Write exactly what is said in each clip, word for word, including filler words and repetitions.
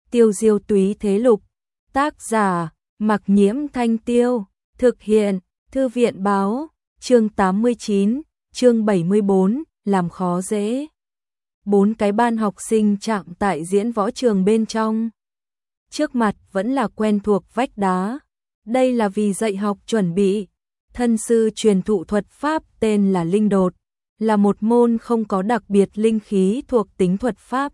Tiêu diêu túy thế lục. Tác giả, Mặc Nhiễm Thanh Tiêu. Thực hiện, Thư viện báo. Chương tám mươi chín, chương bảy mươi bốn, làm khó dễ. Bốn cái ban học sinh chạm tại diễn võ trường bên trong. Trước mặt vẫn là quen thuộc vách đá. Đây là vì dạy học chuẩn bị. Thân sư truyền thụ thuật pháp tên là linh đột, là một môn không có đặc biệt linh khí thuộc tính thuật pháp.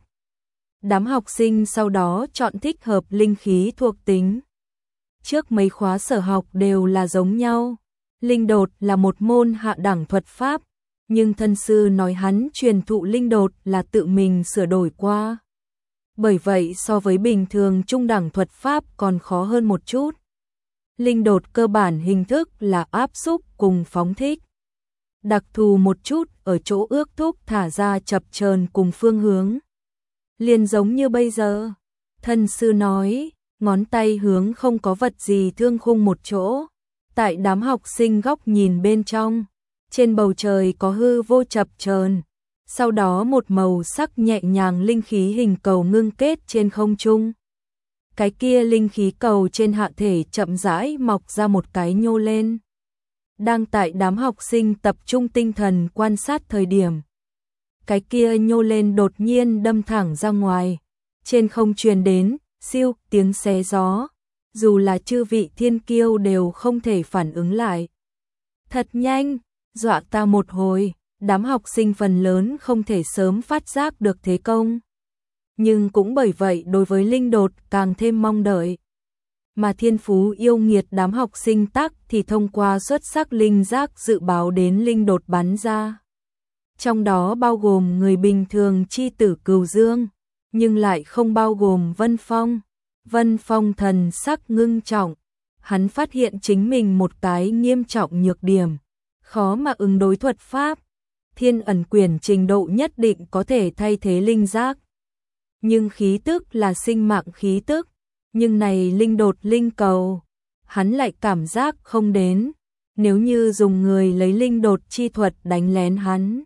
Đám học sinh sau đó chọn thích hợp linh khí thuộc tính. Trước mấy khóa sở học đều là giống nhau. Linh đột là một môn hạ đẳng thuật pháp, nhưng thân sư nói hắn truyền thụ linh đột là tự mình sửa đổi qua. Bởi vậy so với bình thường trung đẳng thuật pháp còn khó hơn một chút. Linh đột cơ bản hình thức là áp xúc cùng phóng thích. Đặc thù một chút ở chỗ ước thúc thả ra chập chờn cùng phương hướng. Liền giống như bây giờ, thân sư nói, ngón tay hướng không có vật gì thương khung một chỗ. Tại đám học sinh góc nhìn bên trong, trên bầu trời có hư vô chập chờn, sau đó một màu sắc nhẹ nhàng linh khí hình cầu ngưng kết trên không trung. Cái kia linh khí cầu trên hạ thể chậm rãi mọc ra một cái nhô lên. Đang tại đám học sinh tập trung tinh thần quan sát thời điểm, cái kia nhô lên đột nhiên đâm thẳng ra ngoài, trên không truyền đến siêu tiếng xé gió, dù là chư vị thiên kiêu đều không thể phản ứng lại. Thật nhanh, dọa ta một hồi. Đám học sinh phần lớn không thể sớm phát giác được thế công, nhưng cũng bởi vậy đối với linh đột càng thêm mong đợi. Mà thiên phú yêu nghiệt đám học sinh tắc thì thông qua xuất sắc linh giác dự báo đến linh đột bắn ra. Trong đó bao gồm người bình thường chi tử Cửu Dương, nhưng lại không bao gồm Vân Phong. Vân Phong thần sắc ngưng trọng, hắn phát hiện chính mình một cái nghiêm trọng nhược điểm, khó mà ứng đối thuật pháp. Thiên ẩn quyển trình độ nhất định có thể thay thế linh giác, nhưng khí tức là sinh mạng khí tức, nhưng này linh đột linh cầu, hắn lại cảm giác không đến. Nếu như dùng người lấy linh đột chi thuật đánh lén hắn,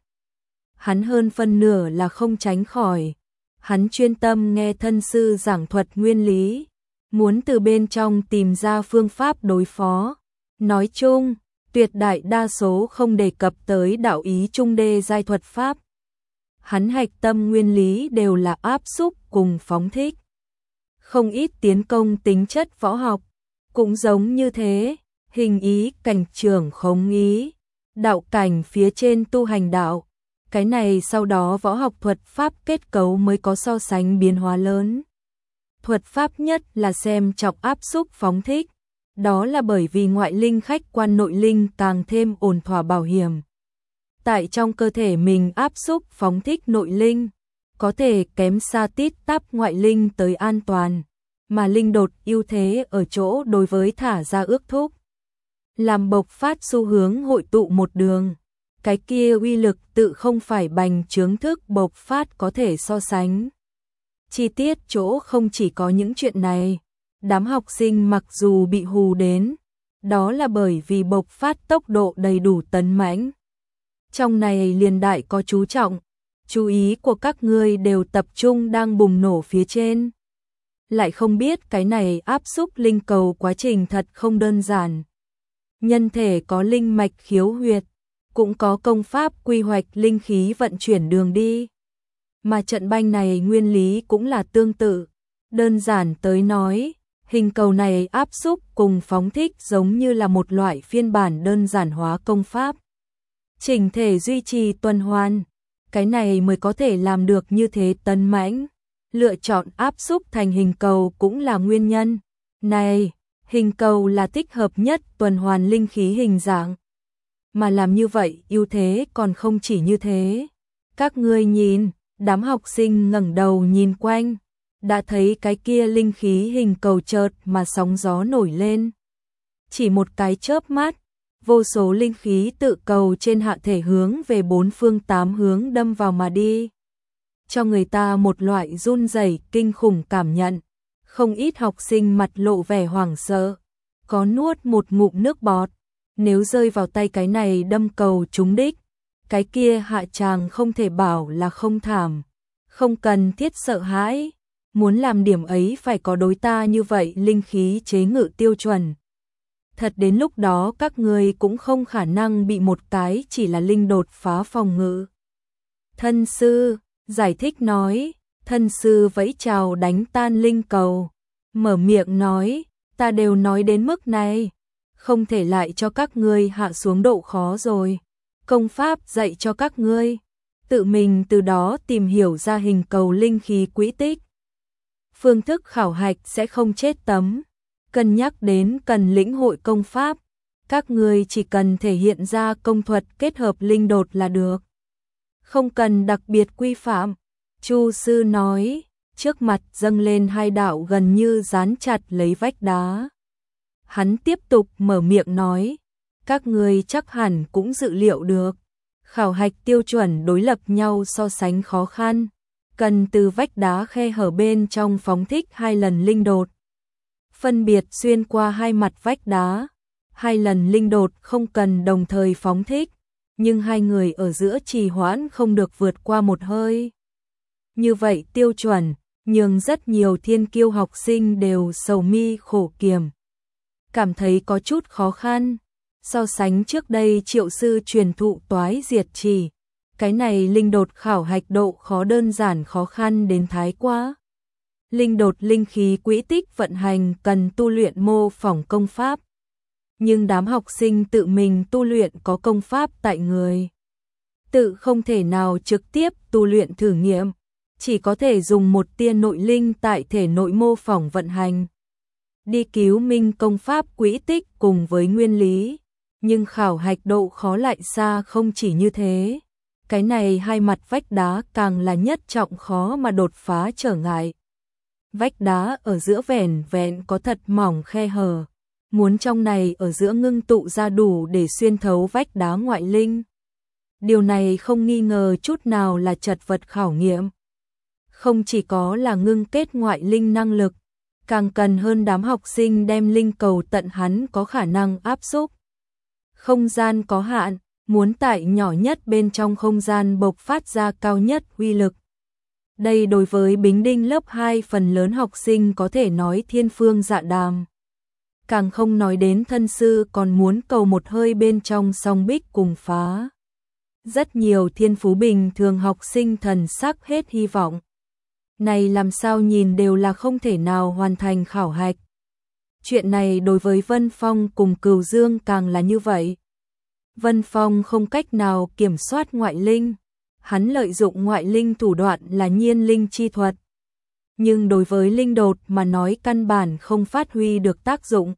hắn hơn phân nửa là không tránh khỏi. Hắn chuyên tâm nghe thân sư giảng thuật nguyên lý, muốn từ bên trong tìm ra phương pháp đối phó. Nói chung, tuyệt đại đa số không đề cập tới đạo ý trung đê giai thuật pháp. Hắn hạch tâm nguyên lý đều là áp xúc cùng phóng thích. Không ít tiến công tính chất võ học, cũng giống như thế, hình ý cảnh trưởng khống ý, đạo cảnh phía trên tu hành đạo. Cái này sau đó võ học thuật pháp kết cấu mới có so sánh biến hóa lớn. Thuật pháp nhất là xem trọng áp xúc phóng thích. Đó là bởi vì ngoại linh khách quan nội linh càng thêm ổn thỏa bảo hiểm. Tại trong cơ thể mình áp xúc phóng thích nội linh, có thể kém xa tít tắp ngoại linh tới an toàn, mà linh đột ưu thế ở chỗ đối với thả ra ước thúc. Làm bộc phát xu hướng hội tụ một đường, cái kia uy lực tự không phải bành trướng thức bộc phát có thể so sánh. Chi tiết chỗ không chỉ có những chuyện này. Đám học sinh mặc dù bị hù đến, đó là bởi vì bộc phát tốc độ đầy đủ tấn mãnh. Trong này liền đại có chú trọng, chú ý của các ngươi đều tập trung đang bùng nổ phía trên. Lại không biết cái này áp xúc linh cầu quá trình thật không đơn giản. Nhân thể có linh mạch khiếu huyệt, cũng có công pháp quy hoạch linh khí vận chuyển đường đi. Mà trận banh này nguyên lý cũng là tương tự. Đơn giản tới nói, hình cầu này áp xúc cùng phóng thích giống như là một loại phiên bản đơn giản hóa công pháp. Chỉnh thể duy trì tuần hoàn, cái này mới có thể làm được như thế tấn mãnh. Lựa chọn áp xúc thành hình cầu cũng là nguyên nhân. Này, hình cầu là thích hợp nhất tuần hoàn linh khí hình dạng. Mà làm như vậy ưu thế còn không chỉ như thế. Các ngươi nhìn, đám học sinh ngẩng đầu nhìn quanh, đã thấy cái kia linh khí hình cầu chợt mà sóng gió nổi lên. Chỉ một cái chớp mắt, vô số linh khí tự cầu trên hạ thể hướng về bốn phương tám hướng đâm vào mà đi. Cho người ta một loại run rẩy kinh khủng cảm nhận. Không ít học sinh mặt lộ vẻ hoảng sợ, có nuốt một ngụm nước bọt. Nếu rơi vào tay cái này đâm cầu trúng đích, cái kia hạ tràng không thể bảo là không thảm. Không cần thiết sợ hãi. muốn làm điểm ấy phải có đối ta như vậy linh khí chế ngự tiêu chuẩn. Thật đến lúc đó các ngươi cũng không khả năng bị một cái chỉ là linh đột phá phòng ngự. Thân sư, giải thích nói, thân sư vẫy chào đánh tan linh cầu, mở miệng nói, ta đều nói đến mức này, không thể lại cho các ngươi hạ xuống độ khó rồi. Công pháp dạy cho các ngươi, tự mình từ đó tìm hiểu ra hình cầu linh khí quỹ tích. Phương thức khảo hạch sẽ không chết tấm, cân nhắc đến cần lĩnh hội công pháp, các ngươi chỉ cần thể hiện ra công thuật kết hợp linh đột là được. Không cần đặc biệt quy phạm, Chu sư nói, trước mặt dâng lên hai đạo gần như dán chặt lấy vách đá. Hắn tiếp tục mở miệng nói, các ngươi chắc hẳn cũng dự liệu được, khảo hạch tiêu chuẩn đối lập nhau so sánh khó khăn, cần từ vách đá khe hở bên trong phóng thích hai lần linh đột. Phân biệt xuyên qua hai mặt vách đá, hai lần linh đột không cần đồng thời phóng thích, nhưng hai người ở giữa trì hoãn không được vượt qua một hơi. Như vậy tiêu chuẩn, nhưng rất nhiều thiên kiêu học sinh đều sầu mi khổ kiểm, cảm thấy có chút khó khăn. So sánh trước đây Triệu sư truyền thụ toái diệt chỉ, cái này linh đột khảo hạch độ khó đơn giản khó khăn đến thái quá. Linh đột linh khí quỹ tích vận hành cần tu luyện mô phỏng công pháp, nhưng đám học sinh tự mình tu luyện có công pháp tại người, tự không thể nào trực tiếp tu luyện thử nghiệm, chỉ có thể dùng một tia nội linh tại thể nội mô phỏng vận hành, đi cứu minh công pháp quỹ tích cùng với nguyên lý. Nhưng khảo hạch độ khó lại xa không chỉ như thế, cái này hai mặt vách đá càng là nhất trọng khó mà đột phá trở ngại. Vách đá ở giữa vẻn vẹn có thật mỏng khe hở, muốn trong này ở giữa ngưng tụ ra đủ để xuyên thấu vách đá ngoại linh. Điều này không nghi ngờ chút nào là trật vật khảo nghiệm. Không chỉ có là ngưng kết ngoại linh năng lực, càng cần hơn đám học sinh đem linh cầu tận hắn có khả năng áp xúc. Không gian có hạn, muốn tại nhỏ nhất bên trong không gian bộc phát ra cao nhất uy lực. Đây đối với Bính Đinh lớp hai phần lớn học sinh có thể nói thiên phương dạ đàm. Càng không nói đến thân sư còn muốn cầu một hơi bên trong song bích cùng phá. Rất nhiều thiên phú bình thường học sinh thần sắc hết hy vọng. Này làm sao nhìn đều là không thể nào hoàn thành khảo hạch. Chuyện này đối với Vân Phong cùng Cửu Dương càng là như vậy. Vân Phong không cách nào kiểm soát ngoại linh, hắn lợi dụng ngoại linh thủ đoạn là nhiên linh chi thuật. Nhưng đối với linh đột mà nói căn bản không phát huy được tác dụng.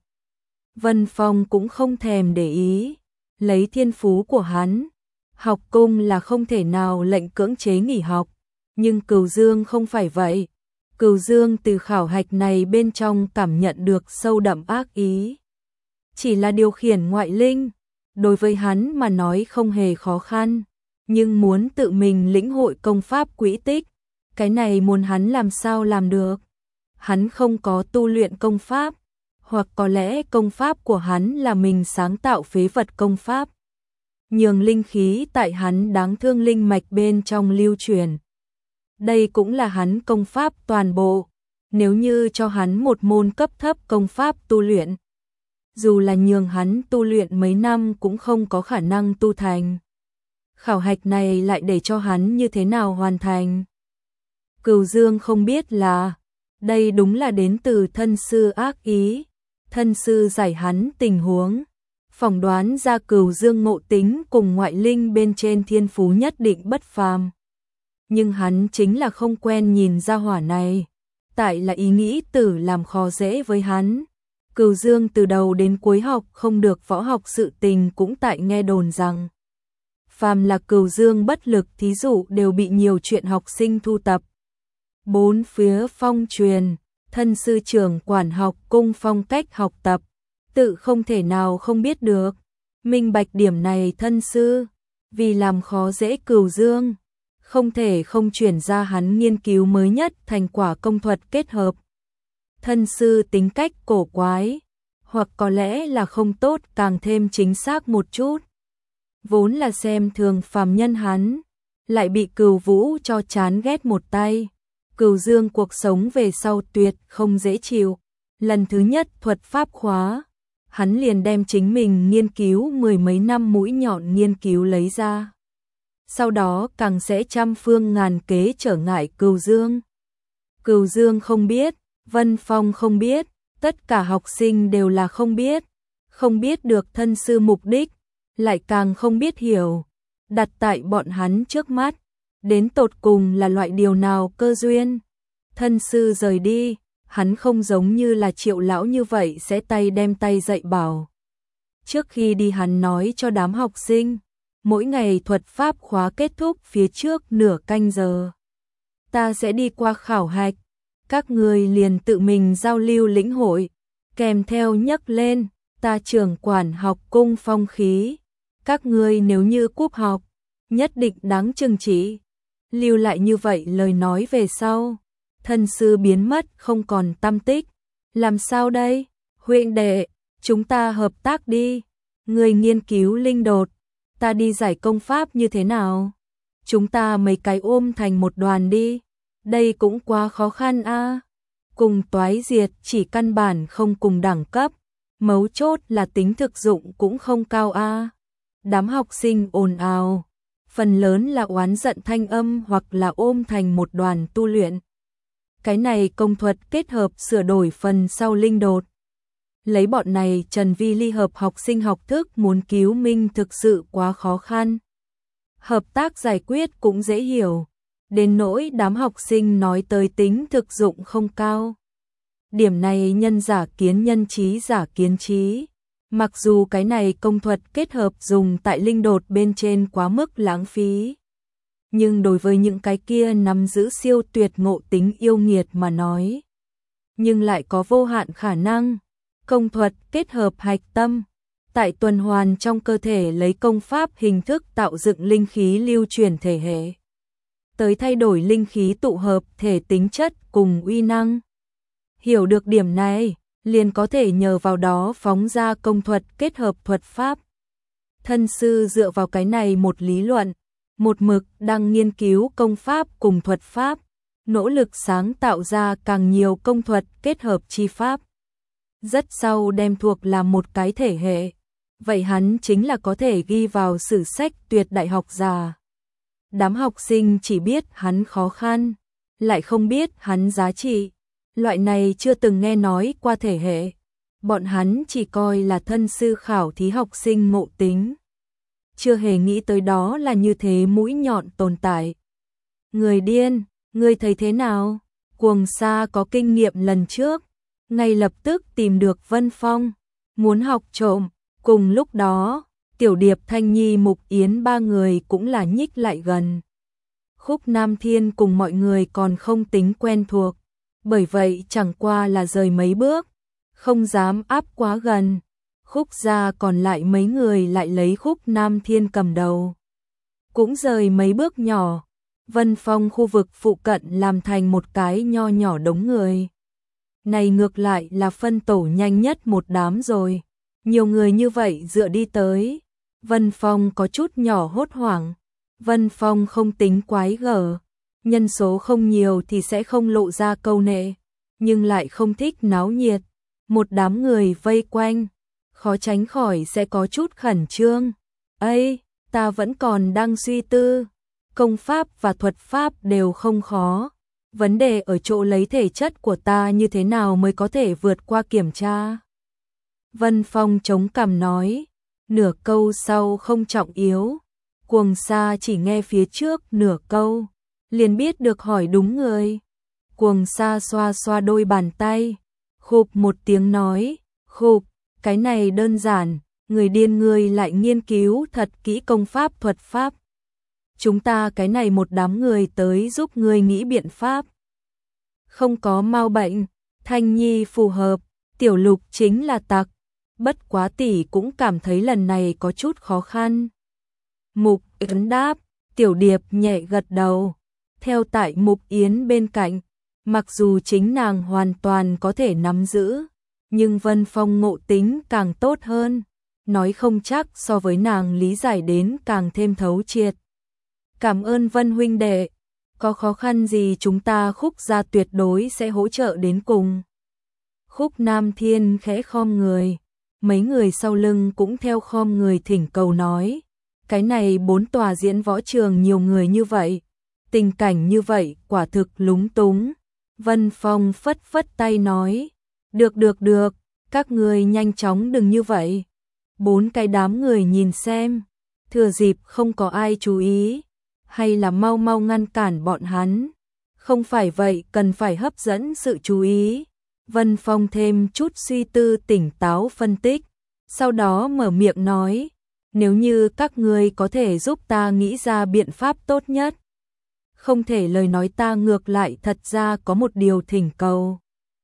Vân Phong cũng không thèm để ý, lấy thiên phú của hắn, học cung là không thể nào lệnh cưỡng chế nghỉ học, nhưng Cửu Dương không phải vậy. Cửu Dương từ khảo hạch này bên trong cảm nhận được sâu đậm ác ý. Chỉ là điều khiển ngoại linh, đối với hắn mà nói không hề khó khăn, nhưng muốn tự mình lĩnh hội công pháp quỹ tích, cái này muốn hắn làm sao làm được. Hắn không có tu luyện công pháp, hoặc có lẽ công pháp của hắn là mình sáng tạo phế vật công pháp. Nhường linh khí tại hắn đáng thương linh mạch bên trong lưu truyền. Đây cũng là hắn công pháp toàn bộ, nếu như cho hắn một môn cấp thấp công pháp tu luyện, dù là nhường hắn tu luyện mấy năm cũng không có khả năng tu thành. Khảo hạch này lại để cho hắn như thế nào hoàn thành? Cửu Dương không biết là, đây đúng là đến từ thân sư ác ý, thân sư giải hắn tình huống, phỏng đoán ra Cửu Dương ngộ tính cùng ngoại linh bên trên thiên phú nhất định bất phàm. Nhưng hắn chính là không quen nhìn ra hỏa này, tại là ý nghĩ tử làm khó dễ với hắn. Cửu Dương từ đầu đến cuối học không được võ học sự tình cũng tại nghe đồn rằng phàm là Cửu Dương bất lực thí dụ đều bị nhiều chuyện học sinh thu tập. Bốn phía phong truyền, thân sư trưởng quản học cung phong cách học tập, tự không thể nào không biết được. Minh bạch điểm này thân sư, vì làm khó dễ Cửu Dương, không thể không chuyển ra hắn nghiên cứu mới nhất thành quả công thuật kết hợp. Thân sư tính cách cổ quái, hoặc có lẽ là không tốt càng thêm chính xác một chút. Vốn là xem thường phàm nhân hắn, lại bị Cửu Vũ cho chán ghét một tay. Cửu Dương cuộc sống về sau tuyệt không dễ chịu. Lần thứ nhất thuật pháp khóa, hắn liền đem chính mình nghiên cứu mười mấy năm mũi nhọn nghiên cứu lấy ra. Sau đó càng sẽ trăm phương ngàn kế trở ngại Cửu Dương. Cửu Dương không biết, Vân Phong không biết, tất cả học sinh đều là không biết, không biết được thân sư mục đích, lại càng không biết hiểu, đặt tại bọn hắn trước mắt, đến tột cùng là loại điều nào cơ duyên. Thân sư rời đi, hắn không giống như là Triệu lão như vậy sẽ tay đem tay dạy bảo. Trước khi đi hắn nói cho đám học sinh, mỗi ngày thuật pháp khóa kết thúc phía trước nửa canh giờ, ta sẽ đi qua khảo hạch, các người liền tự mình giao lưu lĩnh hội, kèm theo nhắc lên, ta trưởng quản học cung phong khí, các người nếu như cúp học, nhất định đáng trừng trị. Lưu lại như vậy lời nói về sau, thân sư biến mất không còn tăm tích. Làm sao đây? Huynh đệ, chúng ta hợp tác đi. Người nghiên cứu linh đột, ta đi giải công pháp như thế nào? Chúng ta mấy cái ôm thành một đoàn đi. Đây cũng quá khó khăn a. À. Cùng toái diệt chỉ căn bản không cùng đẳng cấp, mấu chốt là tính thực dụng cũng không cao a. À. Đám học sinh ồn ào, phần lớn là oán giận thanh âm hoặc là ôm thành một đoàn tu luyện. Cái này công thuật kết hợp sửa đổi phần sau linh đột. Lấy bọn này Trần Vi ly hợp học sinh học thức muốn cứu minh thực sự quá khó khăn. Hợp tác giải quyết cũng dễ hiểu, đến nỗi đám học sinh nói tới tính thực dụng không cao. Điểm này nhân giả kiến nhân trí giả kiến trí. Mặc dù cái này công thuật kết hợp dùng tại linh đột bên trên quá mức lãng phí, nhưng đối với những cái kia nắm giữ siêu tuyệt ngộ tính yêu nghiệt mà nói, nhưng lại có vô hạn khả năng. Công thuật kết hợp hạch tâm, tại tuần hoàn trong cơ thể lấy công pháp hình thức tạo dựng linh khí lưu truyền thể hệ, tới thay đổi linh khí tụ hợp thể tính chất cùng uy năng. Hiểu được điểm này, liền có thể nhờ vào đó phóng ra công thuật kết hợp thuật pháp. Thân sư dựa vào cái này một lý luận, một mực đang nghiên cứu công pháp cùng thuật pháp, nỗ lực sáng tạo ra càng nhiều công thuật kết hợp chi pháp. Rất sau đem thuộc là một cái thể hệ, vậy hắn chính là có thể ghi vào sử sách tuyệt đại học giả. Đám học sinh chỉ biết hắn khó khăn, lại không biết hắn giá trị. Loại này chưa từng nghe nói qua thể hệ, bọn hắn chỉ coi là thân sư khảo thí học sinh ngộ tính, chưa hề nghĩ tới đó là như thế mũi nhọn tồn tại. Người điên, ngươi thấy thế nào? Cuồng Sa có kinh nghiệm lần trước, ngay lập tức tìm được Vân Phong, muốn học trộm. Cùng lúc đó, Tiểu Điệp, Thanh Nhi, Mục Yến ba người cũng là nhích lại gần. Khúc Nam Thiên cùng mọi người còn không tính quen thuộc, bởi vậy chẳng qua là rời mấy bước, không dám áp quá gần. Khúc gia còn lại mấy người lại lấy Khúc Nam Thiên cầm đầu, cũng rời mấy bước nhỏ. Vân Phong khu vực phụ cận làm thành một cái nho nhỏ đống người. Này ngược lại là phân tổ nhanh nhất một đám rồi. Nhiều người như vậy dựa đi tới, Vân Phong có chút nhỏ hốt hoảng. Vân Phong không tính quái gở, nhân số không nhiều thì sẽ không lộ ra câu nệ, nhưng lại không thích náo nhiệt. Một đám người vây quanh, khó tránh khỏi sẽ có chút khẩn trương. Ây, ta vẫn còn đang suy tư, công pháp và thuật pháp đều không khó. Vấn đề ở chỗ lấy thể chất của ta như thế nào mới có thể vượt qua kiểm tra. Vân Phong chống cằm nói, nửa câu sau không trọng yếu. Cuồng Sa chỉ nghe phía trước nửa câu, liền biết được hỏi đúng người. Cuồng Sa xoa xoa đôi bàn tay, khụp một tiếng nói, khụp, cái này đơn giản, người điên ngươi lại nghiên cứu thật kỹ công pháp thuật pháp. Chúng ta cái này một đám người tới giúp ngươi nghĩ biện pháp. Không có mau bệnh, Thanh Nhi phù hợp, Tiểu Lục chính là tặc. Bất quá tỷ cũng cảm thấy lần này có chút khó khăn. Mục Yến đáp, Tiểu Điệp nhẹ gật đầu, theo tại Mục Yến bên cạnh. Mặc dù chính nàng hoàn toàn có thể nắm giữ, nhưng Vân Phong ngộ tính càng tốt hơn, nói không chắc so với nàng lý giải đến càng thêm thấu triệt. Cảm ơn Vân huynh đệ, Có khó khăn gì chúng ta Khúc gia tuyệt đối sẽ hỗ trợ đến cùng. Khúc Nam Thiên khẽ khom người, mấy người sau lưng cũng theo khom người thỉnh cầu nói, cái này bốn tòa diễn võ trường nhiều người như vậy, tình cảnh như vậy quả thực lúng túng. Vân Phong phất phất tay nói, được được được, các người nhanh chóng đừng như vậy. Bốn cái đám người nhìn xem, thừa dịp không có ai chú ý, hay là mau mau ngăn cản bọn hắn. Không phải vậy cần phải hấp dẫn sự chú ý. Vân Phong thêm chút suy tư tỉnh táo phân tích, sau đó mở miệng nói, nếu như các ngươi có thể giúp ta nghĩ ra biện pháp tốt nhất. Không thể lời nói ta ngược lại thật ra có một điều thỉnh cầu.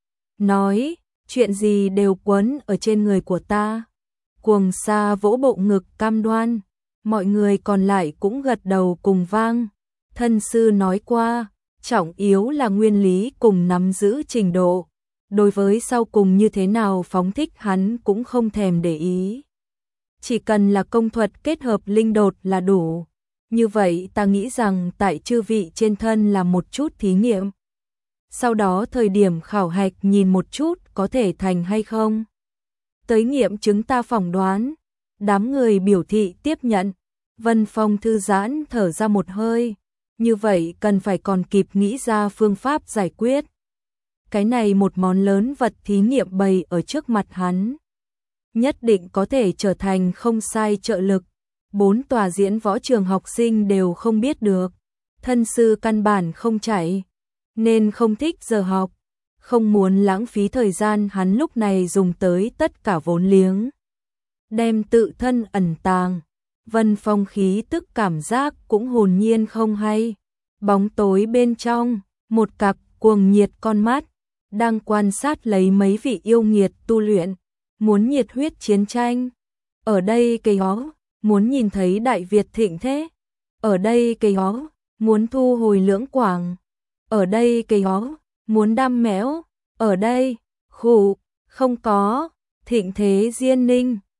Nói, chuyện gì đều quấn ở trên người của ta. Cuồng Sa vỗ bộ ngực cam đoan, mọi người còn lại cũng gật đầu cùng vang. Thân sư nói qua, trọng yếu là nguyên lý cùng nắm giữ trình độ. Đối với sau cùng như thế nào phóng thích hắn cũng không thèm để ý. Chỉ cần là công thuật kết hợp linh đột là đủ. Như vậy ta nghĩ rằng tại chư vị trên thân là một chút thí nghiệm. Sau đó thời điểm khảo hạch nhìn một chút có thể thành hay không. Tới nghiệm chứng ta phỏng đoán. Đám người biểu thị tiếp nhận. Vân Phong thư giãn thở ra một hơi. Như vậy cần phải còn kịp nghĩ ra phương pháp giải quyết. Cái này một món lớn vật thí nghiệm bày ở trước mặt hắn. Nhất định có thể trở thành không sai trợ lực. Bốn tòa diễn võ trường học sinh đều không biết được. Thân sư căn bản không chạy, nên không thích giờ học. Không muốn lãng phí thời gian hắn lúc này dùng tới tất cả vốn liếng. Đem tự thân ẩn tàng. Vân Phong khí tức cảm giác cũng hồn nhiên không hay. Bóng tối bên trong, một cặp cuồng nhiệt con mắt, đang quan sát lấy mấy vị yêu nghiệt tu luyện, muốn nhiệt huyết chiến tranh. Ở đây cây ó, muốn nhìn thấy Đại Việt thịnh thế. Ở đây cây ó, muốn thu hồi Lưỡng Quảng. Ở đây cây ó, muốn đam mẽo. Ở đây, khủ, không có, thịnh thế Diên Ninh.